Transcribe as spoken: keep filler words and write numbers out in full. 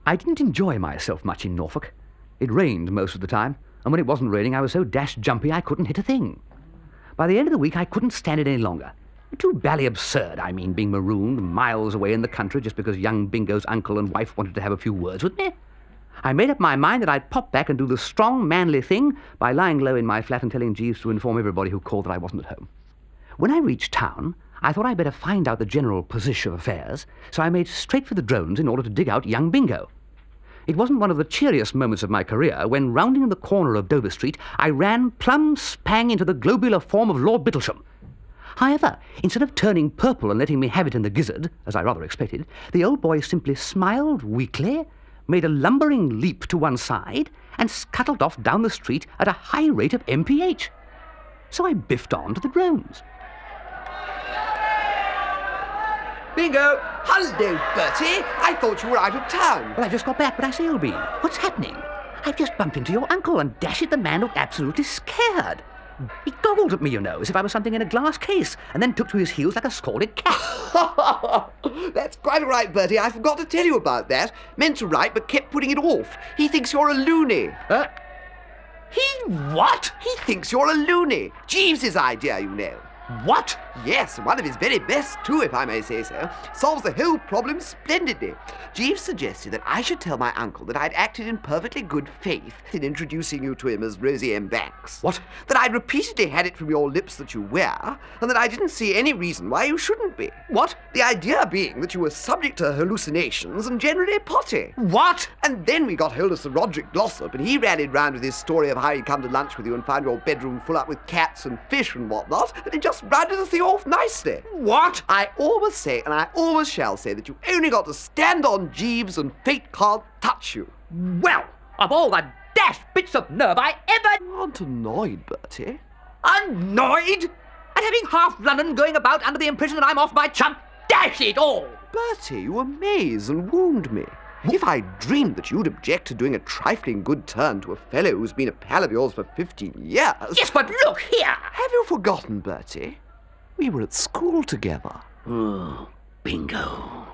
I didn't enjoy myself much in Norfolk. It rained most of the time, and when it wasn't raining, I was so dashed jumpy I couldn't hit a thing. By the end of the week, I couldn't stand it any longer. Too bally absurd, I mean, being marooned miles away in the country just because young Bingo's uncle and wife wanted to have a few words with me. I made up my mind that I'd pop back and do the strong, manly thing by lying low in my flat and telling Jeeves to inform everybody who called that I wasn't at home. When I reached town, I thought I'd better find out the general position of affairs, so I made straight for the drones in order to dig out young Bingo. It wasn't one of the cheeriest moments of my career when, rounding the corner of Dover Street, I ran plumb spang into the globular form of Lord Bittlesham. However, instead of turning purple and letting me have it in the gizzard, as I rather expected, the old boy simply smiled weakly, made a lumbering leap to one side, and scuttled off down the street at a high rate of M P H. So I biffed on to the drones. Bingo! Hello, Bertie! I thought you were out of town. Well, I've just got back, but I say, Old Bean, what's happening? I've just bumped into your uncle, and dash it, the man looked absolutely scared. He goggled at me, you know, as if I was something in a glass case, and then took to his heels like a scalded cat. That's quite all right, Bertie. I forgot to tell you about that. Meant to write, but kept putting it off. He thinks you're a loony. Uh, he what? He thinks you're a loony. Jeeves's idea, you know. What? Yes, one of his very best, too, if I may say so. Solves the whole problem splendidly. Jeeves suggested that I should tell my uncle that I'd acted in perfectly good faith in introducing you to him as Rosie M. Banks. What? That I'd repeatedly had it from your lips that you were, and that I didn't see any reason why you shouldn't be. What? The idea being that you were subject to hallucinations and generally potty. What? And then we got hold of Sir Roderick Glossop, and he rallied round with his story of how he'd come to lunch with you and found your bedroom full up with cats and fish and whatnot, and he just rounded the thing off nicely. What? I always say, and I always shall say, that you only got to stand on Jeeves and fate can't touch you. Well, of all the dashed bits of nerve I ever... You aren't annoyed, Bertie. Annoyed? At having half London going about under the impression that I'm off my chump? Dash it all! Bertie, you amaze and wound me. If I dreamed that you'd object to doing a trifling good turn to a fellow who's been a pal of yours for fifteen years... Yes, but look here! Have you forgotten, Bertie? We were at school together. Oh, Bingo.